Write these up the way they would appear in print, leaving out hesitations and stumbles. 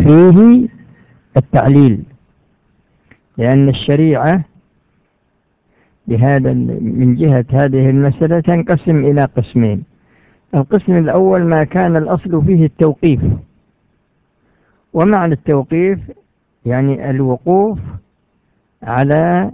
فيه التعليل، لأن الشريعة بهذا من جهة هذه المسألة تنقسم إلى قسمين. القسم الأول ما كان الأصل فيه التوقيف، ومعنى التوقيف يعني الوقوف على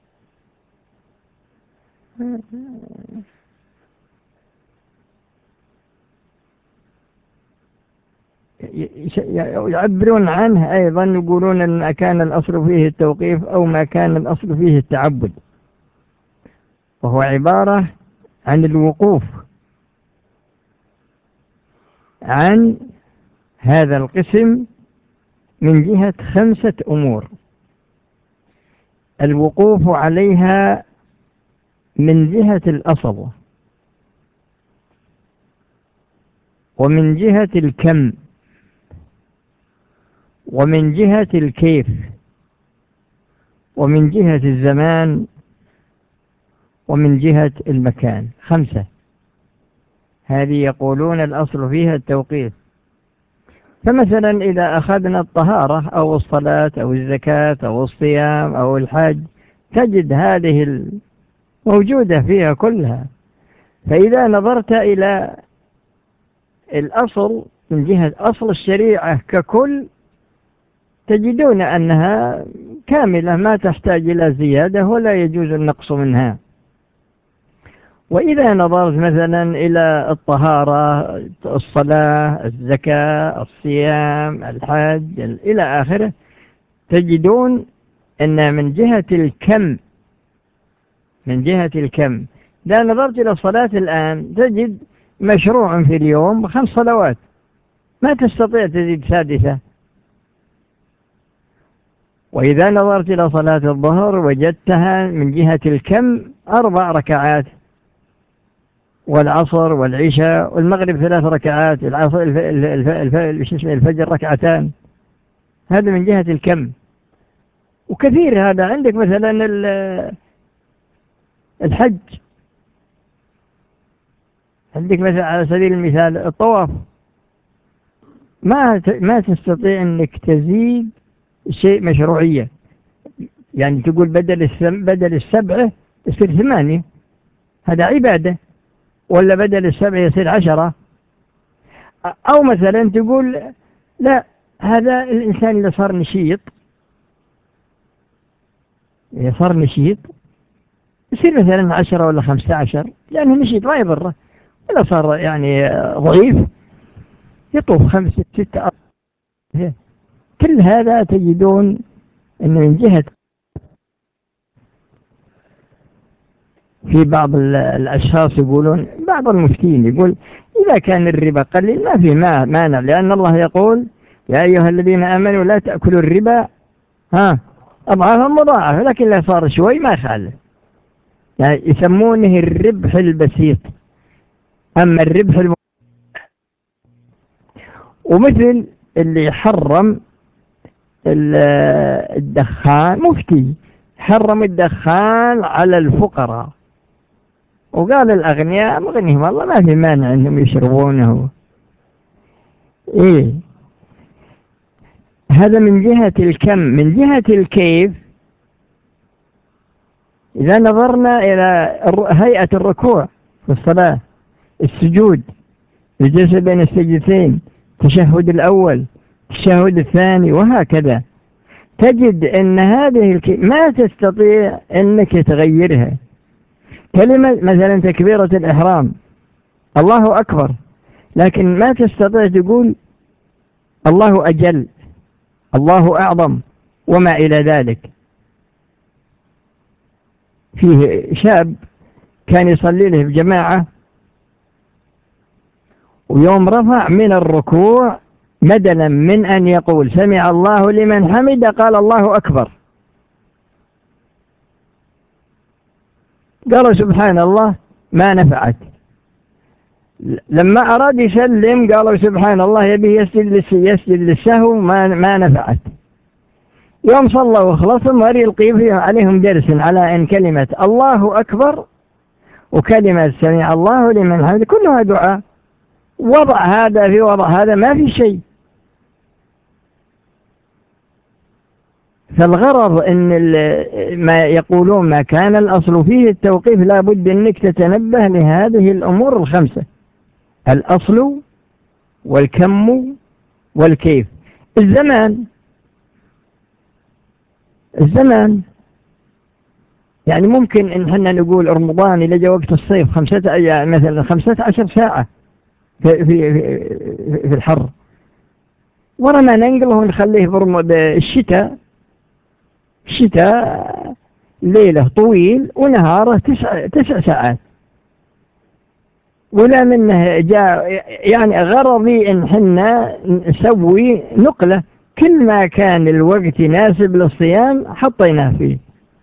يعبرون عنه أيضا، يقولون أن ما كان الأصل فيه التوقيف أو ما كان الأصل فيه التعبد، وهو عبارة عن الوقوف عن هذا القسم من جهة 5 أمور. الوقوف عليها من جهة الأصل، ومن جهة الكم، ومن جهة الكيف، ومن جهة الزمان، ومن جهة المكان. 5 هذه يقولون الأصل فيها التوقيف. فمثلا إذا أخذنا الطهارة أو الصلاة أو الزكاة أو الصيام أو الحج، تجد هذه موجودة فيها كلها. فإذا نظرت إلى الأصل من جهة أصل الشريعة ككل، تجدون أنها كاملة ما تحتاج إلى زيادة ولا يجوز النقص منها. وإذا نظرت مثلا إلى الطهارة، الصلاة، الزكاة، الصيام، الحج إلى آخره، تجدون أن من جهة الكم إذا نظرت إلى الصلاة الآن تجد مشروع في اليوم 5 صلوات، ما تستطيع تزيد سادسة. وإذا نظرت إلى صلاة الظهر وجدتها من جهة الكم 4 ركعات، والعصر والعشاء والمغرب 3 ركعات، العصر الفجر 2 ركعتان. هذا من جهة الكم. وكثير هذا. عندك مثلا الحج، عندك مثلا على سبيل المثال الطواف، ما تستطيع انك تزيد شيء مشروعية. يعني تقول بدل 7 يصير 8، هذا عبادة. ولا بدل 7 يصير 10. أو مثلا تقول لا، هذا الإنسان اللي صار نشيط يصير مثلا 10 ولا 15، لأنه نشيط ما يضره. ولا صار يعني ضعيف يطوف 5 6 4. كل هذا تجدون أنه من جهة في بعض الأشخاص يقولون، بعض المفتين يقول إذا كان الربا قليل ما في مانع، لأن الله يقول يا أيها الذين آمنوا لا تأكلوا الربا أضعافا مضاعفة، لكن لا صار شوي ما يخالف. يعني يسمونه الربح البسيط. أما الربح ومثل اللي حرم الدخان، مفتي حرم الدخان على الفقراء، وقال الأغنياء مغنيهم الله ما في مانع أنهم يشربونه. هذا من جهة الكم. من جهة الكيف، إذا نظرنا إلى هيئة الركوع في الصلاة، السجود، الجلسة بين السجدتين، التشهد الأول، التشهد الثاني، وهكذا، تجد أن هذه ما تستطيع أنك تغيرها. كلمة مثلا تكبيرة الإحرام الله أكبر، لكن ما تستطيع تقول الله أجل، الله أعظم، وما إلى ذلك. فيه شاب كان يصلي له بجماعة، ويوم رفع من الركوع بدلا من أن يقول سمع الله لمن حمد قال الله أكبر. قال سبحان الله ما نفعت. لما أراد يسلم قالوا سبحان الله يبي يسجد للسهو ما نفعت. يوم صلى وخلصوا مر يلقي فيه عليهم درس على أن كلمة الله أكبر وكلمة سمع الله لمن حمد كلها دعاء. وضع هذا في وضع هذا ما في شيء. فالغرض ان ما يقولون ما كان الأصل فيه التوقيف، لا بد انك تتنبه لهذه الأمور الخمسة: الأصل والكم والكيف. الزمان يعني ممكن ان احنا نقول رمضان إذا جاء وقت الصيف 5 أيام مثلا 15 ساعة في الحر، ورا ما ننقله ونخليه بالشتاء ليله طويل ونهاره 9 ساعات. ولا منه جاء يعني غرضي ان حنا نسوي نقله، كل ما كان الوقت يناسب للصيام حطيناه فيه.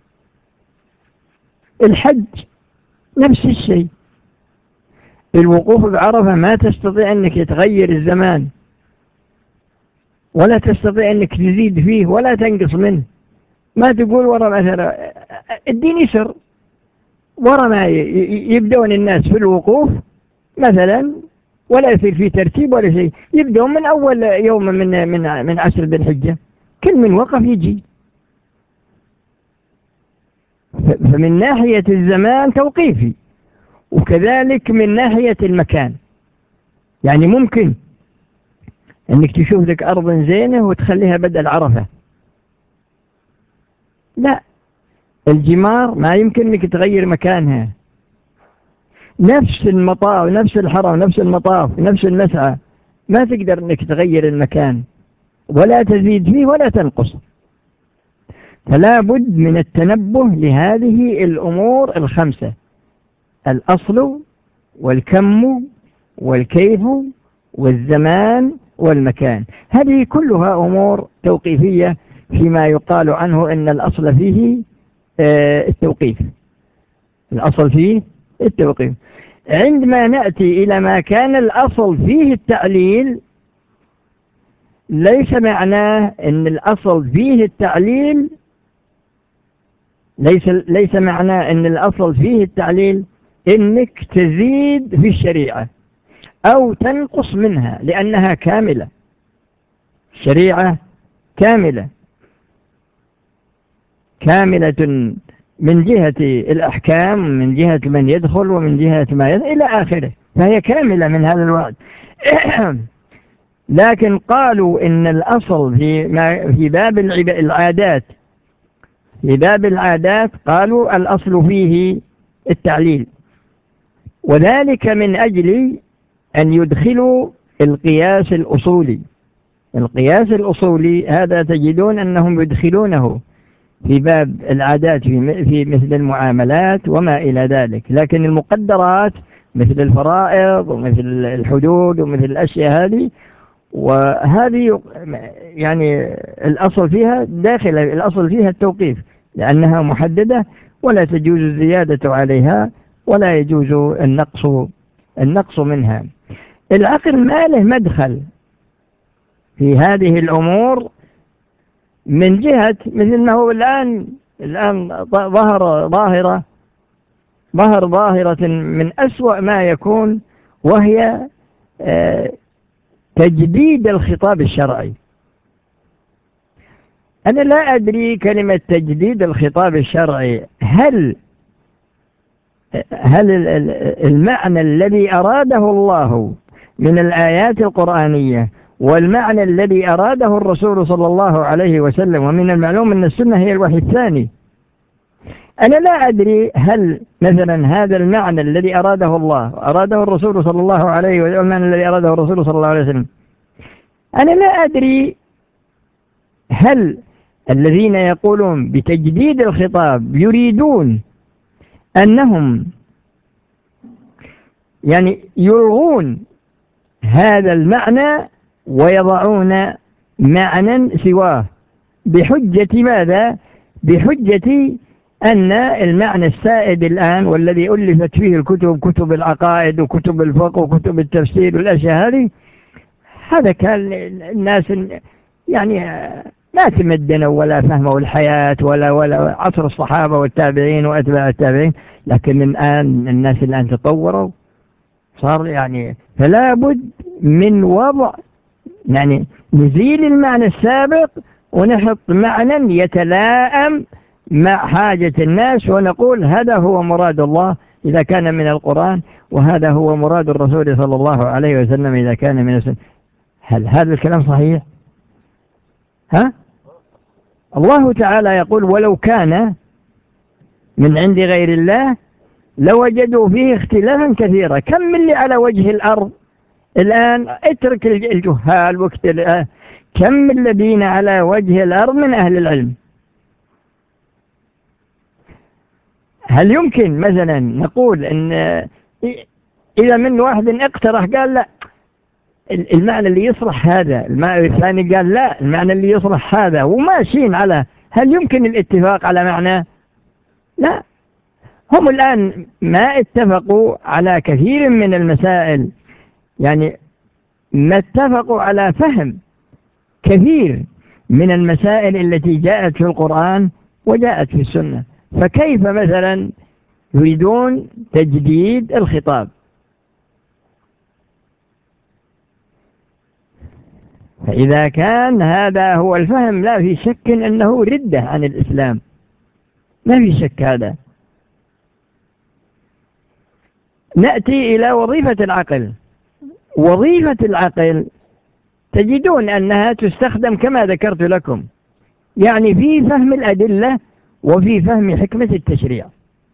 الحج نفس الشيء، الوقوف بعرفة ما تستطيع انك تغير الزمان، ولا تستطيع انك تزيد فيه ولا تنقص منه. ما تقول ورا مثلا الدين يسر، ورا ما يبدون الناس في الوقوف مثلا ولا يصير فيه ترتيب ولا شيء، يبدون من اول يوم من 10 ذي الحجة، كل من وقف يجي. فمن ناحية الزمان توقيفي، وكذلك من ناحية المكان. يعني ممكن انك تشوف لك ارض زينة وتخليها بدل عرفة، لا، الجمار ما يمكن انك تغير مكانها. نفس المطاف، نفس الحرم، نفس المطاف، نفس المسعى، ما تقدر انك تغير المكان ولا تزيد فيه ولا تنقص. فلا بد من التنبه لهذه الأمور الخمسة: الأصل والكم والكيف والزمان والمكان. هذه كلها أمور توقيفية فيما يقال عنه إن الأصل فيه التوقيف. الأصل فيه التوقيف. عندما نأتي إلى ما كان الأصل فيه التعليل، ليس معناه إن الأصل فيه التعليل ليس معناه ان الاصل فيه التعليل انك تزيد في الشريعة او تنقص منها، لانها كاملة. الشريعة كاملة من جهة الاحكام، من جهة من يدخل، ومن جهة ما يدخل الى اخره، فهي كاملة من هذا الوعد. لكن قالوا ان الاصل في باب العادات، في باب العادات قالوا الأصل فيه التعليل، وذلك من أجل أن يدخلوا القياس الأصولي. القياس الأصولي هذا تجدون أنهم يدخلونه في باب العادات في مثل المعاملات وما إلى ذلك، لكن المقدرات مثل الفرائض ومثل الحدود ومثل الأشياء هذه، وهذه يعني الأصل فيها داخل الأصل فيها التوقيف، لأنها محددة ولا تجوز الزيادة عليها ولا يجوز النقص منها. العقل ما له مدخل في هذه الأمور من جهة مثل ما هو الآن ظاهرة من أسوأ ما يكون، وهي تجديد الخطاب الشرعي. أنا لا أدري كلمة تجديد الخطاب الشرعي هل المعنى الذي أراده الله من الآيات القرآنية والمعنى الذي أراده الرسول صلى الله عليه وسلم، ومن المعلوم أن السنة هي الوحي الثاني. أنا لا أدري هل مثلا هذا المعنى الذي أراده الله أراده الرسول صلى الله عليه وسلم، المعنى الذي أراده الرسول صلى الله عليه وسلم، أنا لا أدري هل الذين يقولون بتجديد الخطاب يريدون أنهم يعني يلغون هذا المعنى ويضعون معنى سواه، بحجة ماذا؟ بحجة أن المعنى السائد الآن والذي ألفت فيه الكتب، كتب العقائد وكتب الفقه وكتب التفسير والأشياء هذه، هذا كان الناس يعني ما تمدنوا ولا فهموا الحياة ولا عصر الصحابة والتابعين وأتباع التابعين، لكن الآن الناس الآن تطوروا، صار يعني فلا بد من وضع يعني نزيل المعنى السابق ونحط معنى يتلائم مع حاجة الناس، ونقول هذا هو مراد الله إذا كان من القرآن، وهذا هو مراد الرسول صلى الله عليه وسلم إذا كان من السنة. هل هذا الكلام صحيح؟ الله تعالى يقول ولو كان من عند غير الله لوجدوا فيه اختلافا كثيرا. كم من اللي على وجه الأرض الآن، اترك الجهال كم من الذين على وجه الأرض من أهل العلم؟ هل يمكن مثلا نقول إن إذا من واحد اقترح قال لا المعنى اللي يصلح هذا، المعنى الثاني قال لا المعنى اللي يصلح هذا، وماشيين على، هل يمكن الاتفاق على معنى؟ لا. هم الآن ما اتفقوا على كثير من المسائل، يعني ما اتفقوا على فهم كثير من المسائل التي جاءت في القرآن وجاءت في السنة. فكيف مثلا يريدون تجديد الخطاب؟ فإذا كان هذا هو الفهم لا في شك أنه ردة عن الإسلام، ما في شك هذا. نأتي إلى وظيفة العقل. وظيفة العقل تجدون أنها تستخدم كما ذكرت لكم، يعني في فهم الأدلة وفي فهم حكمة التشريع.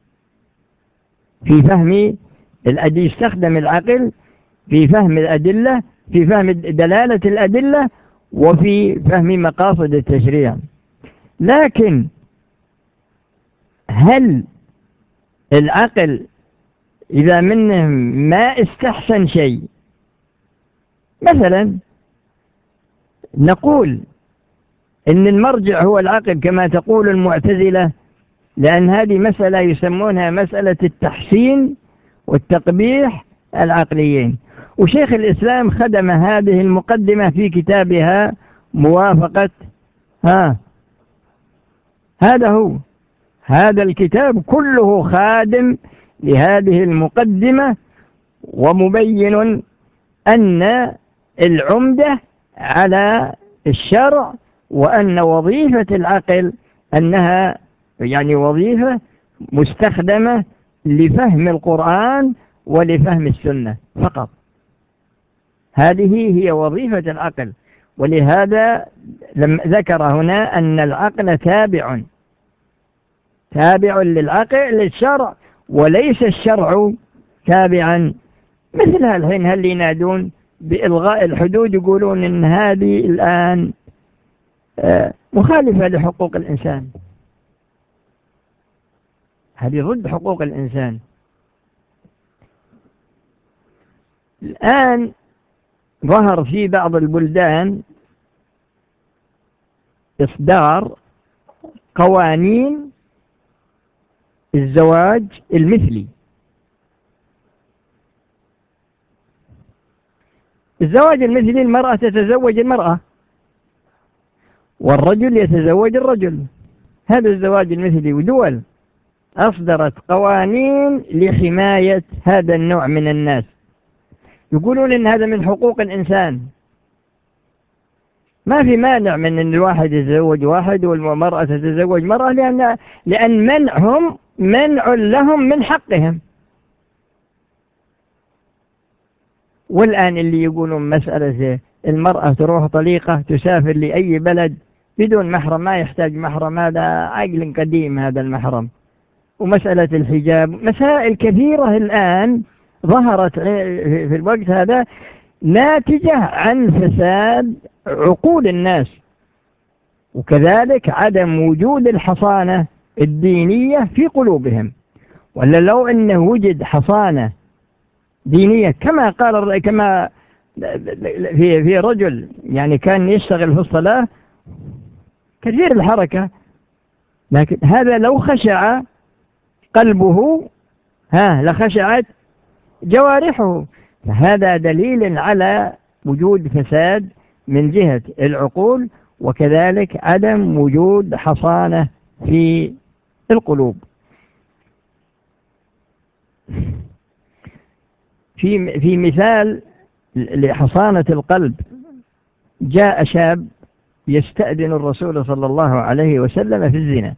في فهم الأدلة يستخدم العقل، في فهم الأدلة، في فهم دلالة الأدلة، وفي فهم مقاصد التشريع. لكن هل العقل إذا منهم ما استحسن شيء، مثلا نقول إن المرجع هو العقل كما تقول المعتزلة، لأن هذه مسألة يسمونها مسألة التحسين والتقبيح العقليين. وشيخ الإسلام خدم هذه المقدمة في كتابها موافقة هذا الكتاب كله خادم لهذه المقدمة، ومبين أن العمدة على الشرع، وأن وظيفة العقل أنها يعني وظيفة مستخدمة لفهم القرآن ولفهم السنة فقط. هذه هي وظيفة العقل. ولهذا لما ذكر هنا أن العقل تابع للعقل للشرع، وليس الشرع تابعا. مثل الحين هل ينادون بإلغاء الحدود، يقولون إن هذه الآن مخالفة لحقوق الإنسان، هذه ضد حقوق الإنسان. الآن ظهر في بعض البلدان إصدار قوانين الزواج المثلي. الزواج المثلي المرأة تتزوج المرأة والرجل يتزوج الرجل، هذا الزواج المثلي. ودول أصدرت قوانين لحماية هذا النوع من الناس، يقولون إن هذا من حقوق الإنسان. ما في مانع من أن الواحد يتزوج واحد والمرأة تتزوج مرأة، لأن منعهم منع لهم من حقهم. والآن اللي يقولون مسألة المرأة تروح طليقة تسافر لأي بلد بدون محرم، ما يحتاج محرم، هذا عقل قديم هذا المحرم. ومسألة الحجاب، مسائل كثيرة الآن ظهرت في الوقت هذا ناتجة عن فساد عقول الناس، وكذلك عدم وجود الحصانة الدينية في قلوبهم. ولا لو أنه وجد حصانة دينية كما قال، كما في رجل يعني كان يشتغل في الصلاة كثير الحركة، لكن هذا لو خشع قلبه لخشعت جوارحه. فهذا دليل على وجود فساد من جهة العقول، وكذلك عدم وجود حصانة في القلوب. في مثال لحصانة القلب، جاء شاب يستأذن الرسول صلى الله عليه وسلم في الزنا.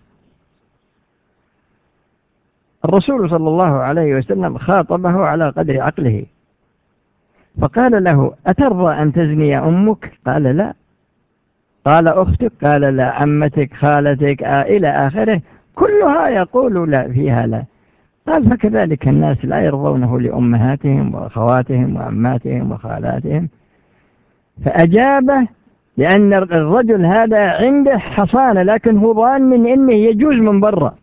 الرسول صلى الله عليه وسلم خاطبه على قدر عقله، فقال له: أترضى أن تزني أمك؟ قال: لا. قال: أختك؟ قال: لا. عمتك؟ خالتك؟ إلى آخره، كلها يقول لا فيها لا. قال: فكذلك الناس لا يرضونه لأمهاتهم وأخواتهم وعماتهم وخالاتهم. فأجابه لأن الرجل هذا عنده حصانة، لكن هو ظان من إنه يجوز من برا،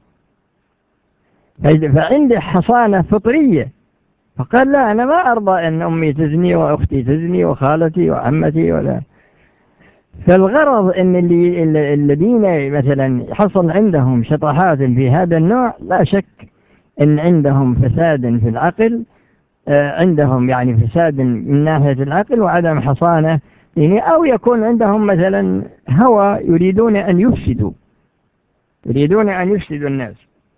فعنده حصانة فطرية. فقال: لا، أنا ما أرضى أن أمي تزني وأختي تزني وخالتي وعمتي ولا. فالغرض أن الذين مثلا حصل عندهم شطحات في هذا النوع لا شك أن عندهم فساد في العقل، عندهم يعني فساد من ناحية العقل وعدم حصانة، يعني أو يكون عندهم مثلا هوى يريدون أن يفسدوا الناس.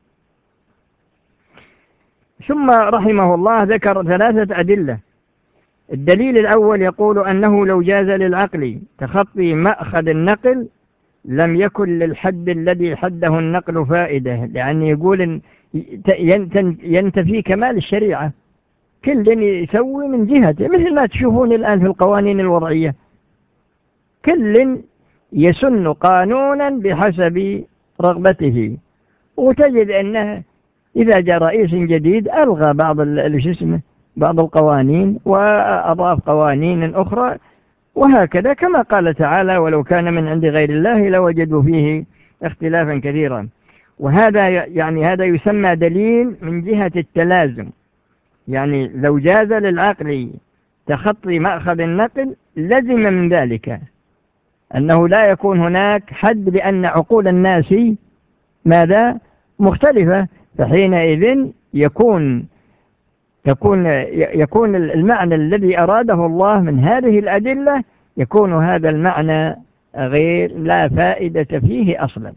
ثم رحمه الله ذكر 3 أدلة. الدليل الأول يقول أنه لو جاز للعقل تخطي مأخذ النقل لم يكن للحد الذي حده النقل فائدة، لأن يقول إن ينتفي كمال الشريعة، كل يسوي من جهته، مثل ما تشوفون الآن في القوانين الوضعية، كل يسن قانونا بحسب رغبته، وتجد أنه إذا جاء رئيس جديد ألغى بعض القوانين وأضاف قوانين أخرى، وهكذا كما قال تعالى: ولو كان من عند غير الله لوجدوا فيه اختلافا كثيرا. وهذا يعني هذا يسمى دليل من جهة التلازم، يعني لو جاز للعقل تخطي مأخذ النقل لزم من ذلك أنه لا يكون هناك حد، لأن عقول الناس ماذا؟ مختلفة، فحينئذ يكون المعنى الذي أراده الله من هذه الأدلة يكون هذا المعنى غير لا فائدة فيه أصلا.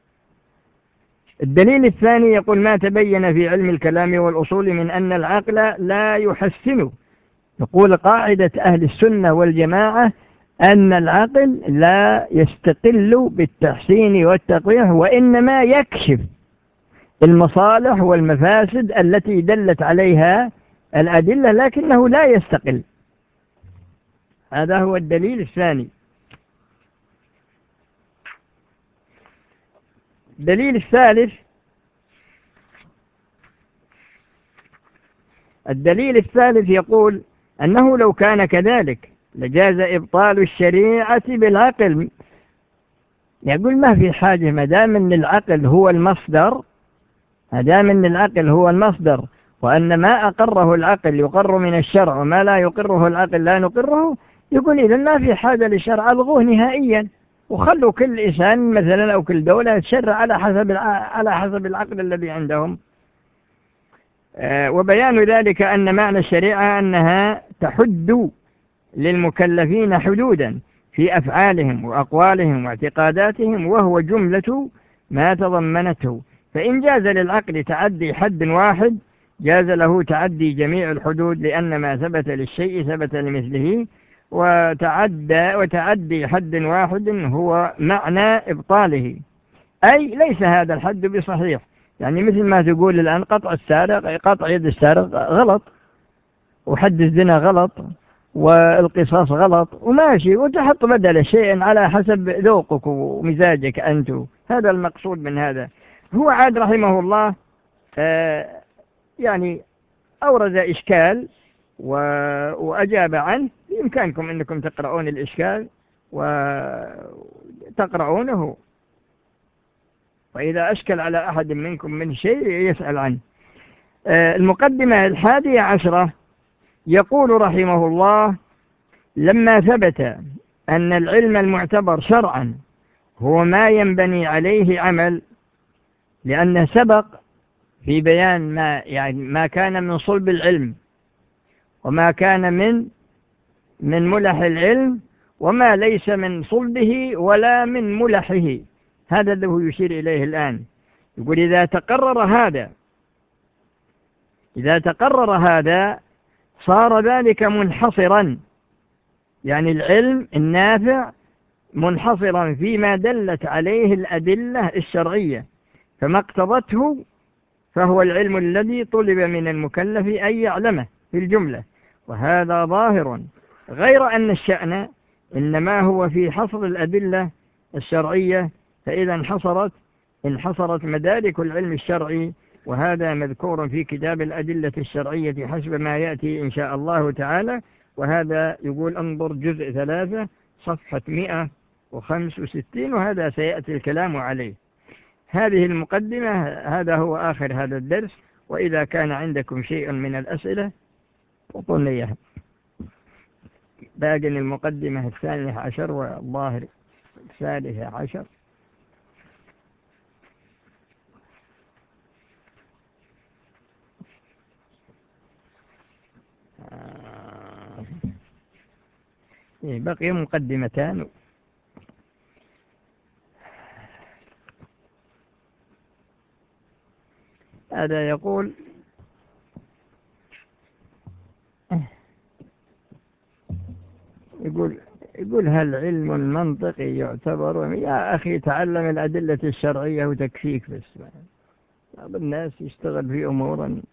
الدليل الثاني يقول: ما تبين في علم الكلام والأصول من أن العقل لا يحسن. يقول قاعدة أهل السنة والجماعة أن العقل لا يستقل بالتحسين والتقبيح، وإنما يكشف المصالح والمفاسد التي دلت عليها الأدلة، لكنه لا يستقل. هذا هو الدليل الثاني. الدليل الثالث يقول أنه لو كان كذلك لجاز إبطال الشريعة بالعقل. يقول ما في حاجة، ما دام أن العقل هو المصدر، وأن ما أقره العقل يقر من الشرع وما لا يقره العقل لا نقره، يقول إذا ما في حاجة للشرع، ألغوه نهائيا وخلوا كل إنسان مثلا أو كل دولة تشرع على حسب العقل الذي عندهم. وبيان ذلك أن معنى الشريعة أنها تحد للمكلفين حدودا في أفعالهم وأقوالهم واعتقاداتهم، وهو جملة ما تضمنته. فإن جاز للعقل تعدي حد واحد جاز له تعدي جميع الحدود، لأن ما ثبت للشيء ثبت لمثله، وتعدي حد واحد هو معنى إبطاله، أي ليس هذا الحد بصحيح. يعني مثل ما تقول الآن قطع يد السارق غلط، وحد الزنا غلط، والقصاص غلط، وماشي، وتحط بدل شيء على حسب ذوقك ومزاجك أنت. هذا المقصود من هذا. هو عاد رحمه الله يعني أورد إشكال وأجاب عنه. بإمكانكم أنكم تقرؤون الإشكال وتقرؤونه، وإذا أشكل على أحد منكم من شيء يسأل عنه. المقدمة 11 يقول رحمه الله: لما ثبت أن العلم المعتبر شرعا هو ما ينبني عليه عمل، لأن سبق في بيان ما كان من صلب العلم، وما كان من ملح العلم، وما ليس من صلبه ولا من ملحه. هذا الذي يشير إليه الآن. يقول إذا تقرر هذا صار ذلك منحصرا، يعني العلم النافع منحصرا فيما دلت عليه الأدلة الشرعية فما اقتضته، فهو العلم الذي طلب من المكلف أن يعلمه في الجملة، وهذا ظاهر، غير أن الشأن إنما هو في حصر الأدلة الشرعية، فإذا انحصرت مدارك العلم الشرعي، وهذا مذكور في كتاب الأدلة الشرعية حسب ما يأتي إن شاء الله تعالى. وهذا يقول انظر جزء 3 صفحة 165، وهذا سيأتي الكلام عليه. هذه المقدمة، هذا هو آخر هذا الدرس، وإذا كان عندكم شيء من الأسئلة أعطوني إياها. باقي المقدمة 12 والظاهر 13. بقي مقدمتان. هذا يقول هل علم المنطق يعتبر؟ يا أخي تعلم الأدلة الشرعية وتكفيك بس. بعض الناس يشتغل في أمورا.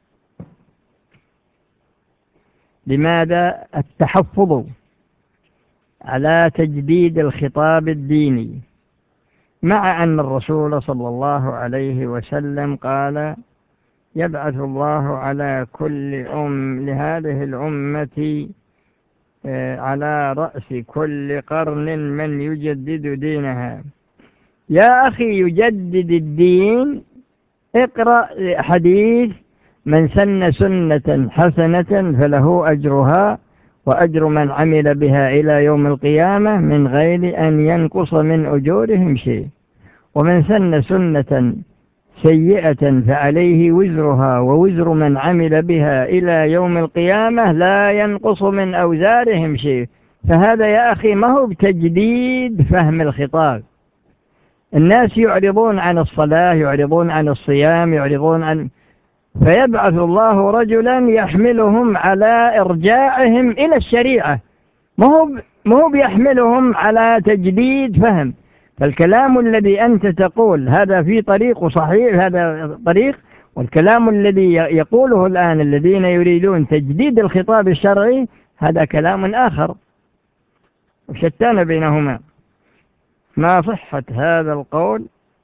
لماذا التحفظ على تجديد الخطاب الديني مع أن الرسول صلى الله عليه وسلم قال يبعث الله على كل لهذه الأمة على رأس كل قرن من يجدد دينها؟ يا أخي يجدد الدين، اقرأ حديث من سن سنة حسنة فله أجرها وأجر من عمل بها إلى يوم القيامة من غير أن ينقص من أجورهم شيء، ومن سن سنة سيئة فعليه وزرها ووزر من عمل بها إلى يوم القيامة لا ينقص من أوزارهم شيء. فهذا يا أخي ما هو بتجديد فهم الخطاب. الناس يعرضون عن الصلاة، يعرضون عن الصيام، يعرضون عن، فيبعث الله رجلا يحملهم على إرجاعهم إلى الشريعة، ما هو بيحملهم على تجديد فهم. فالكلام الذي أنت تقول هذا في طريق صحيح، هذا طريق، والكلام الذي يقوله الآن الذين يريدون تجديد الخطاب الشرعي هذا كلام آخر، وشتان بينهما. ما صحة هذا القول؟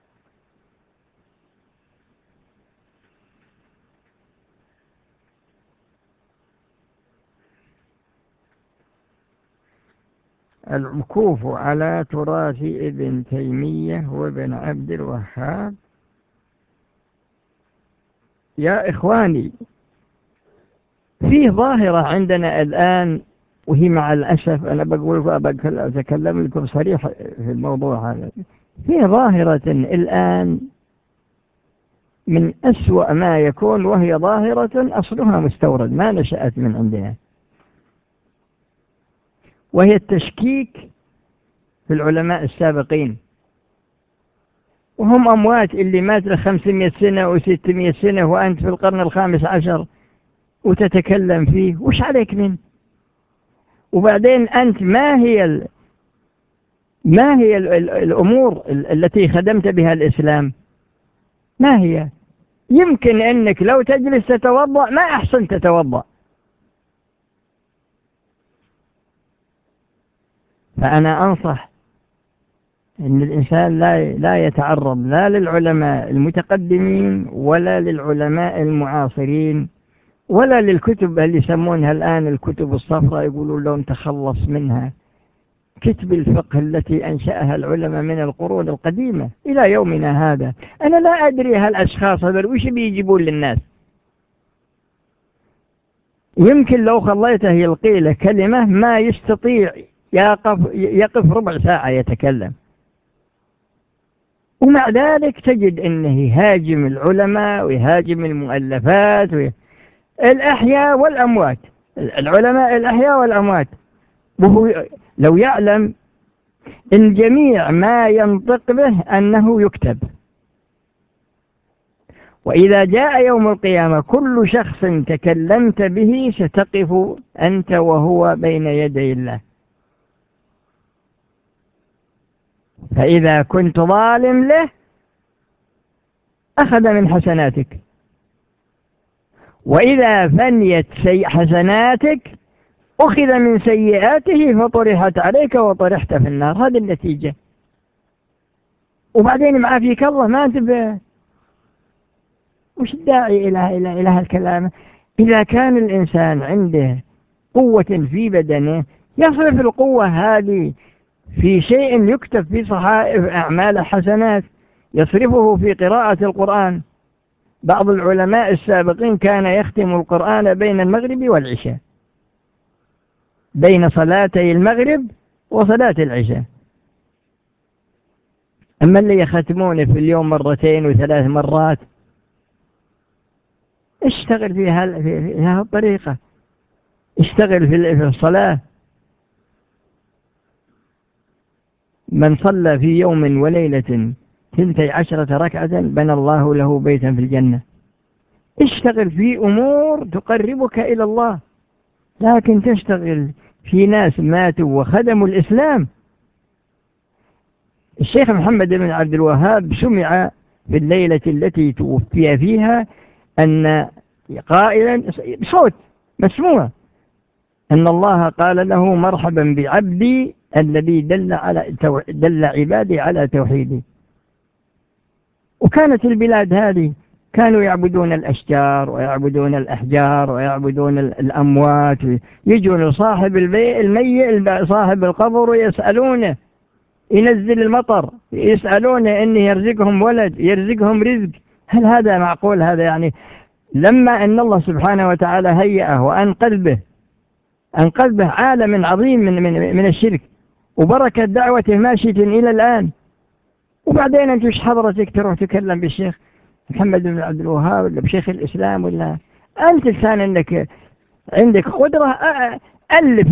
الوقوف على تراث ابن تيمية وابن عبد الوهاب. يا إخواني، فيه ظاهرة عندنا الآن، وهي مع الأسف أنا أتكلم لكم صريح في الموضوع هذا، فيه ظاهرة الآن من أسوأ ما يكون، وهي ظاهرة أصلها مستورد ما نشأت من عندنا، وهي التشكيك في العلماء السابقين، وهم أموات اللي مات 500 سنة و600 سنة، وأنت في القرن 15 وتتكلم فيه، وش عليك منه؟ وبعدين أنت ما هي الأمور التي خدمت بها الإسلام؟ ما هي؟ يمكن أنك لو تجلس تتوضأ ما أحسن تتوضأ. فأنا أنصح أن الإنسان لا يتعرض لا للعلماء المتقدمين ولا للعلماء المعاصرين ولا للكتب اللي يسمونها الآن الكتب الصفراء، يقولون لهم تخلص منها. كتب الفقه التي أنشأها العلماء من القرون القديمة إلى يومنا هذا، أنا لا أدري هالأشخاص هذول وش بيجيبون للناس. يمكن لو خليته يلقي له كلمة ما يستطيع يقف ربع ساعة يتكلم، ومع ذلك تجد أنه يهاجم العلماء ويهاجم المؤلفات الأحياء والأموات، العلماء الأحياء والأموات، وهو لو يعلم إن جميع ما ينطق به أنه يكتب، وإذا جاء يوم القيامة كل شخص تكلمت به ستقف أنت وهو بين يدي الله. فإذا كنت ظالم له أخذ من حسناتك، وإذا فنيت حسناتك أخذ من سيئاته فطرحت عليك وطرحت في النار. هذه النتيجة. وبعدين معافيك الله ما أنت وش الداعي إلى هالكلام؟ إذا كان الإنسان عنده قوة في بدنه يصرف القوة هذه في شيء يكتب في صحائف أعمال حسنات، يصرفه في قراءة القرآن. بعض العلماء السابقين كان يختم القرآن بين المغرب والعشاء، بين صلاتي المغرب وصلاة العشاء. أما اللي يختمون في اليوم 2 و3 مرات، اشتغل في هذه الطريقة، اشتغل في الصلاة. من صلى في يوم وليلة 12 ركعة بنى الله له بيتا في الجنة. اشتغل في أمور تقربك إلى الله، لكن تشتغل في ناس ماتوا وخدموا الإسلام. الشيخ محمد بن عبد الوهاب سمع في الليلة التي توفي فيها أن قائلا بصوت مسموع أن الله قال له: مرحبا بعبدي الذي دل عبادي على توحيدي. وكانت البلاد هذه كانوا يعبدون الأشجار ويعبدون الأحجار ويعبدون الأموات، يجون لصاحب الميت صاحب القبر ويسألونه، ينزل المطر، يسألونه إنه يرزقهم ولد، يرزقهم رزق. هل هذا معقول؟ هذا يعني لما أن الله سبحانه وتعالى هيئه وأنقذ به عالم عظيم من الشرك، وبركة دعوته ماشية إلى الآن. وبعدين أنت وش حضرتك تروح تكلم بالشيخ محمد بن عبد الوهاب ولا بشيخ الإسلام؟ ولا أنت الإنسان أنك عندك قدرة، ألف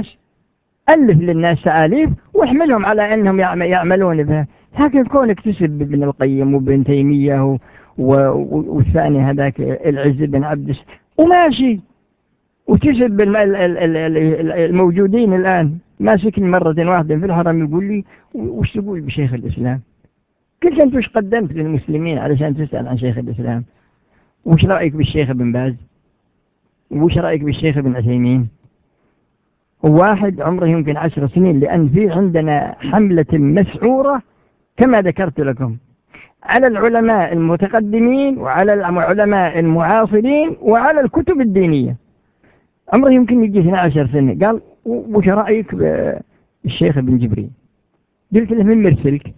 للناس تأليف واحملهم على أنهم يعملون بها. لكن كونك تسب ابن القيم وابن تيمية والثاني هذاك العز بن عبد وماشي، وتسب الموجودين الآن. ماسكني مرة واحدة في الحرم يقول لي: وش تقول بشيخ الإسلام؟ قلت: أنت وش قدمت للمسلمين علشان تسأل عن شيخ الإسلام؟ وش رأيك بالشيخ ابن باز؟ وش رأيك بالشيخ ابن عثيمين؟ واحد عمره يمكن 10 سنين، لأن في عندنا حملة مسعورة كما ذكرت لكم على العلماء المتقدمين وعلى العلماء المعاصرين وعلى الكتب الدينية. عمره يمكن يجي 12 سنة. قال: وش رأيك بالشيخ ابن جبريل؟ قلت له: من مرسلك؟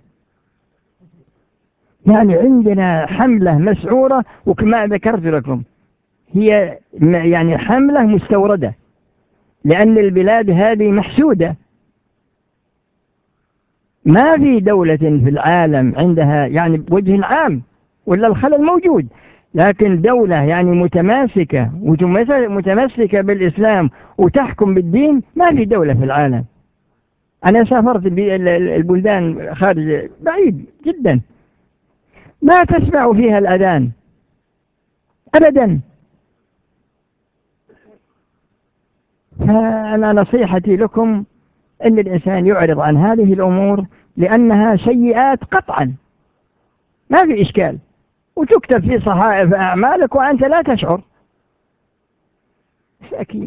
يعني عندنا حملة مسعورة، وكما ذكرت لكم هي يعني حملة مستوردة، لأن البلاد هذه محسودة. ما في دولة في العالم عندها يعني بوجه عام، ولا الخلل موجود، لكن دولة يعني متماسكة متمسكة بالإسلام وتحكم بالدين، ما في دولة في العالم. أنا سافرت البلدان خارج بعيد جدا ما تسمع فيها الأذان أبدا. فأنا نصيحتي لكم أن الإنسان يعرض عن هذه الأمور، لأنها سيئات قطعا ما في إشكال، وتكتب في صحائف أعمالك وأنت لا تشعر. أكيد.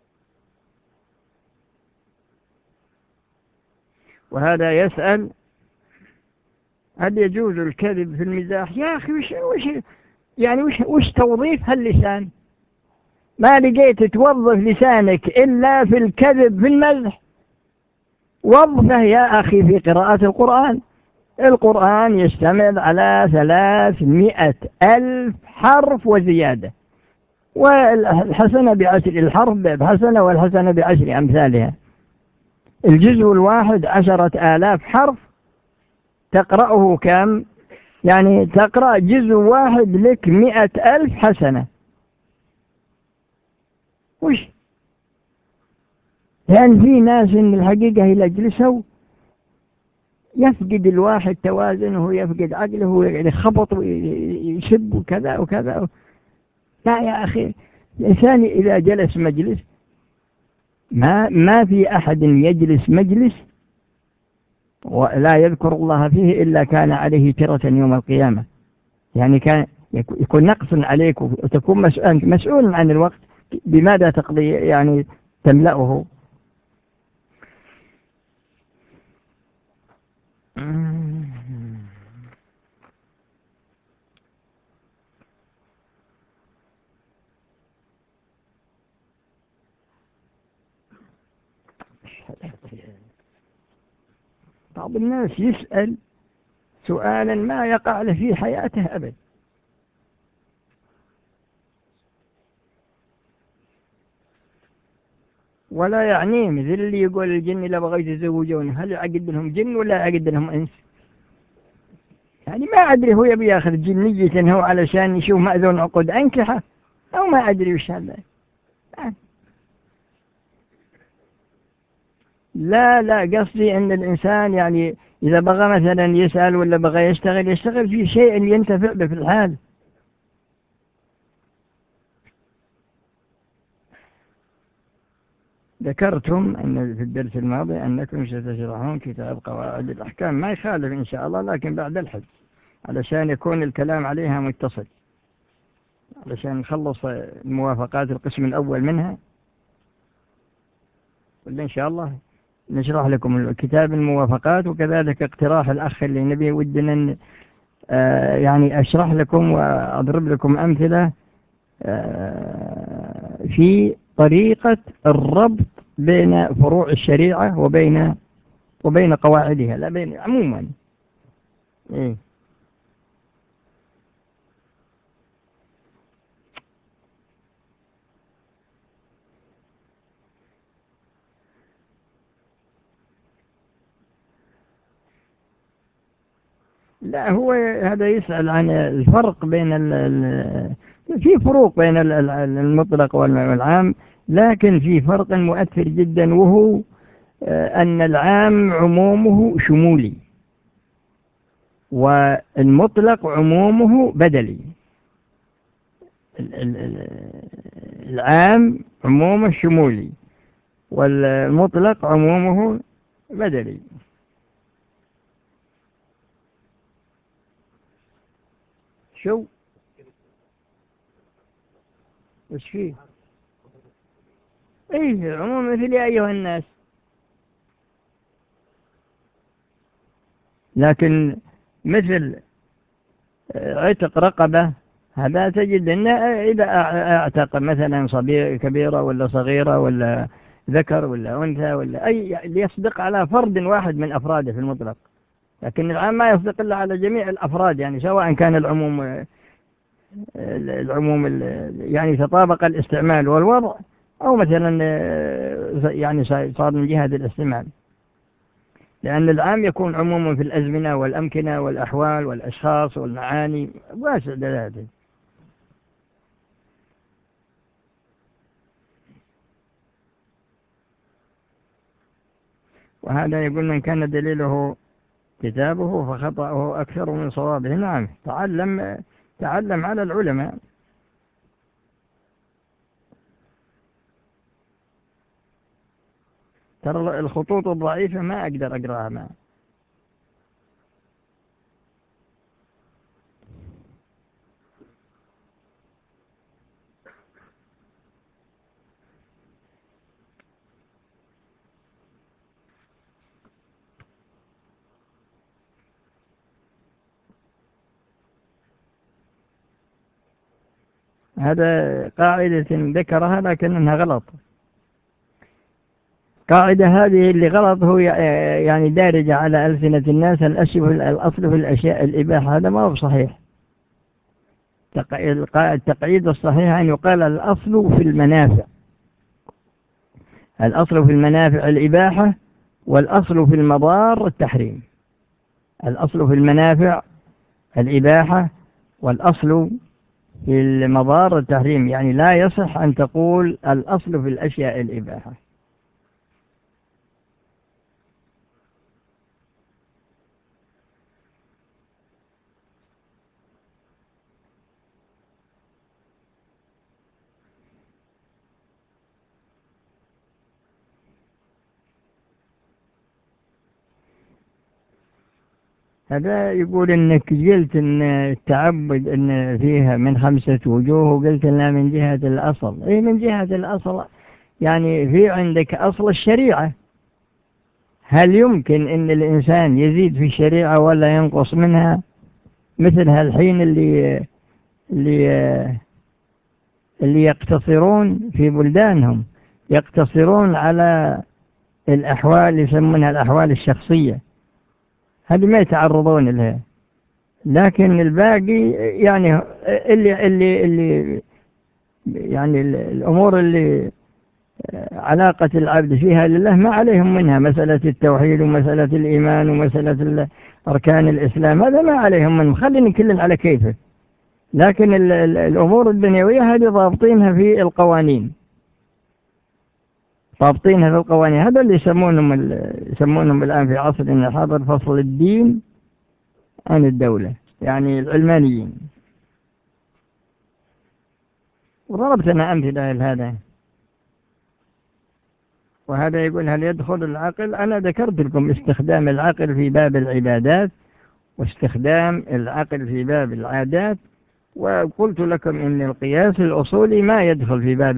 وهذا يسأل: هل يجوز الكذب في المزاح؟ يا أخي وش توظيف هاللسان؟ ما لقيت توظف لسانك إلا في الكذب في المزح. وظفه يا أخي في قراءة القرآن. القرآن يشتمل على 300,000 حرف وزيادة، والحسنة ب10 الحرف بحسنة، والحسنة ب10 أمثالها. الجزء الواحد 10,000 حرف، تقرأه كم؟ يعني تقرأ جزء واحد لك 100,000 حسنة. وش؟ لأن في ناس إن الحقيقة إذا جلسوا يفقد الواحد توازنه ويفقد عقله ويخبط ويسب وكذا وكذا. لا يا أخي، الإنسان إذا جلس مجلس ما في أحد يجلس مجلس ولا يذكر الله فيه إلا كان عليه ترة يوم القيامة. يعني كان يكون نقص عليك وتكون مسؤول عن الوقت، بماذا تقضي يعني تملأه. بعض الناس يسأل سؤالا ما يقع له في حياته أبدا، ولا يعنيه، مثل اللي يقول الجن إذا بغوا يتزوجون هل يعقد لهم جن ولا يعقد لهم إنس؟ يعني ما أدري هو يبي ياخذ جنية هو علشان يشوف مأذون عقود أنكحة، أو ما أدري وش هذا. لا قصدي أن الإنسان يعني إذا بغى مثلا يسأل ولا بغى يشتغل في شيء ينتفع به في الحال. ذكرتم أن في الدرس الماضي أنكم ستشرحون كتاب قواعد الأحكام، ما يخالف إن شاء الله، لكن بعد الحج علشان يكون الكلام عليها متصل، علشان نخلص الموافقات القسم الأول منها، ولا إن شاء الله نشرح لكم كتاب الموافقات، وكذلك اقتراح الأخ اللي نبي ودنا يعني أشرح لكم وأضرب لكم أمثلة في طريقة الربط بين فروع الشريعة وبين قواعدها، لا بين عموما. إيه؟ لا هو هذا يسأل عن الفرق بين في فروق بين المطلق والعام، لكن في فرق مؤثر جدا، وهو أن العام عمومه شمولي والمطلق عمومه بدلي. العام عمومه شمولي والمطلق عمومه بدلي. شو وش فيه؟ ايه عموم مثل يا ايها الناس، لكن مثل عتق رقبة هذا تجد أن إذا اعتق مثلا صبي كبيرة ولا صغيرة ولا ذكر ولا أنثى ولا أي يصدق على فرد واحد من أفراده في المطلق، لكن العام ما يصدق إلا على جميع الأفراد، يعني سواء كان العموم يعني تطابق الاستعمال والوضع، أو مثلا يعني صار من جهة الاستعمال، لأن العام يكون عموما في الأزمنة والأمكنة والأحوال والأشخاص والمعاني واسع دلاله. وهذا يقول من كان دليله كتابه فخطأه أكثر من صوابه. نعم، تعلم على العلماء. ترى الخطوط الضعيفة ما أقدر أقرأها معه. هذا قاعدة ذكرها لكنها غلط. قاعدة هذه اللي غلط، هو يعني دارجة على ألسنة الناس، الأصل في الأشياء الإباحة، هذا ما هو صحيح. التقعيد الصحيح أن يقال الأصل في المنافع، الأصل في المنافع الإباحة، والأصل في المضار التحريم. الأصل في المنافع الإباحة، والأصل في المضار التحريم، يعني لا يصح أن تقول الأصل في الأشياء الإباحة. هذا يقول إنك قلت إن التعبد إن فيها من 5 وجوه، وقلت إنها من جهة الأصل. إيه من جهة الأصل؟ يعني في عندك أصل الشريعة، هل يمكن إن الإنسان يزيد في الشريعة ولا ينقص منها؟ مثل هالحين اللي يقتصرون في بلدانهم، يقتصرون على الأحوال يسمونها الأحوال الشخصية، هذه ما يتعرضون لها. لكن الباقي يعني اللي يعني الأمور اللي علاقة العبد فيها لله ما عليهم منها، مسألة التوحيد ومسألة الإيمان ومسألة أركان الإسلام، هذا ما عليهم منه، خليني كل على كيفه. لكن الأمور الدنيوية هذه ضابطينها في القوانين، ضابطينها في القوانين. هذا اللي يسمونهم الآن في عصرنا الحاضر فصل الدين عن الدولة، يعني العلمانيين. وضربت أنا أمثلة لهذا. وهذا يقول هل يدخل العقل؟ أنا ذكرت لكم استخدام العقل في باب العبادات واستخدام العقل في باب العادات، وقلت لكم إن القياس الأصولي ما يدخل في باب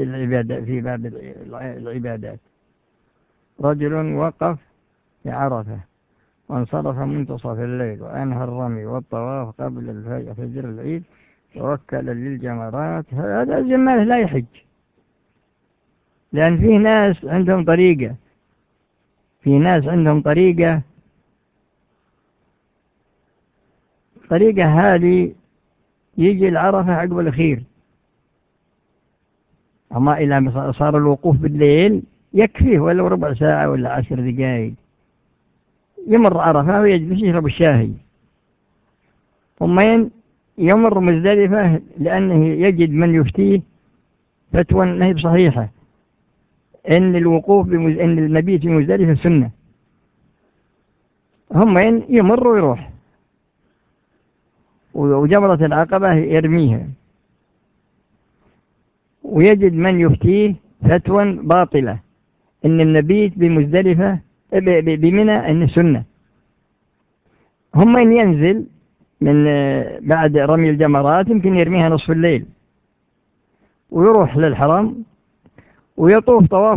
العبادات. رجل وقف في عرفة وانصرف منتصف الليل وأنهى الرمي والطواف قبل فجر العيد ووكل للجمرات، هذا الجمال لا يحج، لأن في ناس عندهم طريقة، هذه يجي العرفة عقب الأخير، أما إذا صار الوقوف بالليل يكفيه ولو ربع ساعة ولا 10 دقائق، يمر عرفة ويجلس يشرب الشاهي، ثم يمر مزدلفة لأنه يجد من يفتيه فتوى ما هي بصحيحة إن الوقوف إن المبيت في مزدلفة سنة، هم يمر ويروح، وجمرة العقبة يرميها، ويجد من يفتيه فتوى باطلة إن المبيت بمزدلفة بمنى إن سنة. هم ينزل من بعد رمي الجمرات يمكن يرميها نصف الليل ويروح للحرم ويطوف طواف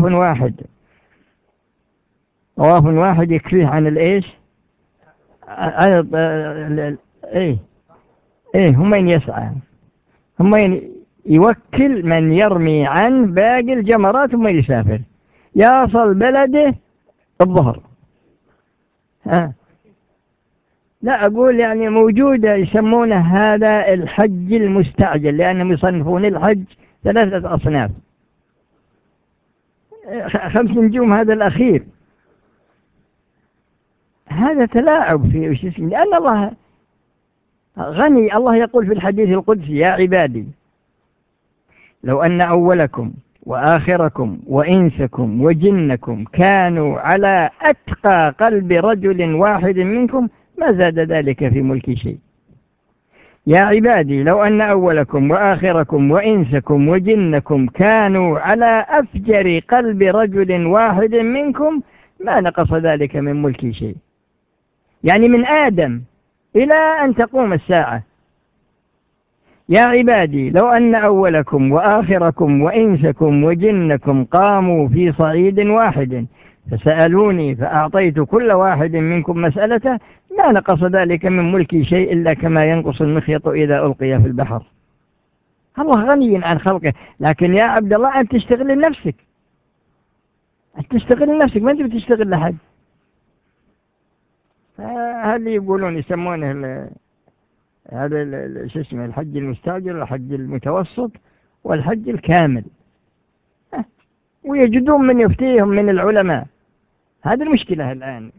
واحد يكفيه عن الإيش؟ هم يسعى، هم يوكل من يرمي عن باقي الجمرات ثم يسافر يصل بلده الظهر. لا أقول يعني موجودة، يسمونه هذا الحج المستعجل، لأنهم يصنفون الحج 3 أصناف. 5 نجوم هذا الأخير، هذا تلاعب في وش اسمه، لأن الله غني. الله يقول في الحديث القدسي يا عبادي لو أن أولكم وآخركم وإنسكم وجنكم كانوا على أتقى قلب رجل واحد منكم ما زاد ذلك في ملكي شيء. يا عبادي لو أن أولكم وآخركم وإنسكم وجنكم كانوا على أفجر قلب رجل واحد منكم ما نقص ذلك من ملكي شيء، يعني من آدم إلى أن تقوم الساعة. يا عبادي لو أن أولكم وآخركم وإنسكم وجنكم قاموا في صعيد واحد فسألوني فأعطيت كل واحد منكم مسألته ما نقص ذلك من ملكي شيء إلا كما ينقص المخيط إذا ألقي في البحر. الله غني عن خلقه، لكن يا عبد الله أنت تشتغل لنفسك، ما أنت بتشتغل لحد. هذا يقولون يسمونه هذا شو اسمه الحج المستعجل والحج المتوسط والحج الكامل، ويجدون من يفتيهم من العلماء. هذه المشكلة الآن.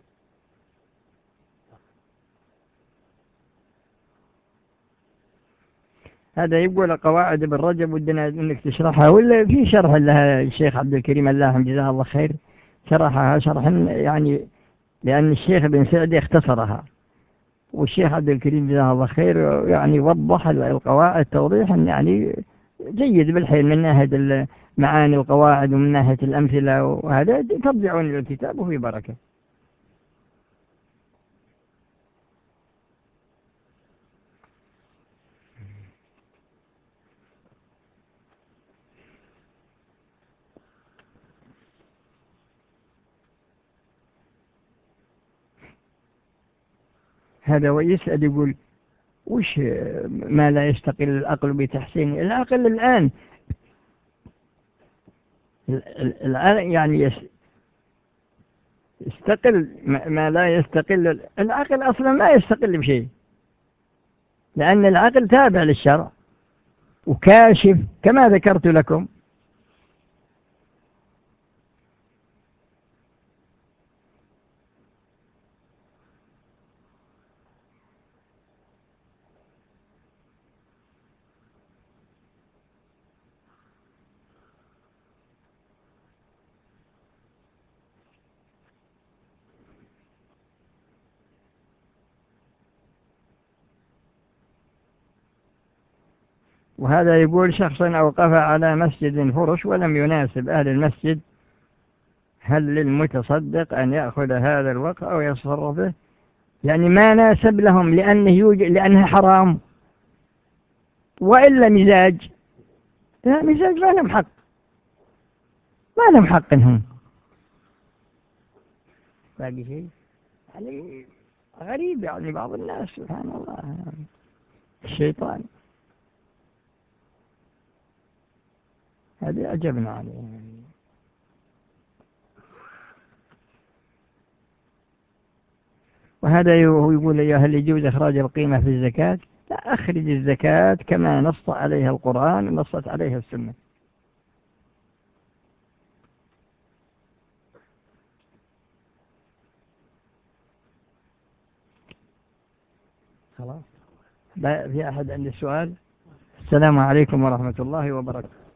هذا يقول قواعد ابن رجب ودنا انك تشرحها، ولا في شرح لها الشيخ عبد الكريم اللاهم جزاه الله خير، شرحها شرحا يعني، لأن الشيخ بن سعد اختصرها، والشيخ عبد الكريم جزاه الله خير يعني وضح القواعد توضيحا يعني جيد بالحيل من ناحية معاني القواعد ومن ناحية الأمثلة، وهذا ترجعون إلى الكتاب وفي بركة. هذا ويسأل يقول وش ما لا يستقل العقل بتحسين العقل الآن يعني يستقل ما لا يستقل العقل أصلا ما يستقل بشيء، لأن العقل تابع للشرع وكاشف كما ذكرت لكم. وهذا يقول شخص أوقف على مسجد فرش ولم يناسب أهل المسجد، هل للمتصدق أن يأخذ هذا الوقف أو يتصرف به؟ يعني ما ناسب لهم لأنه حرام، وإلا مزاج، لا مزاج ما لهم حق، ما لهم حق إنهم. باقي شيء يعني غريب، يعني بعض الناس سبحان الله الشيطان هذه أعجبنا عليه. وهذا يقول هل يجوز إخراج القيمة في الزكاة؟ لا، أخرج الزكاة كما نص عليها القرآن ونصت عليها السنة. خلاص، لا في أحد عنده سؤال؟ السلام عليكم ورحمة الله وبركاته.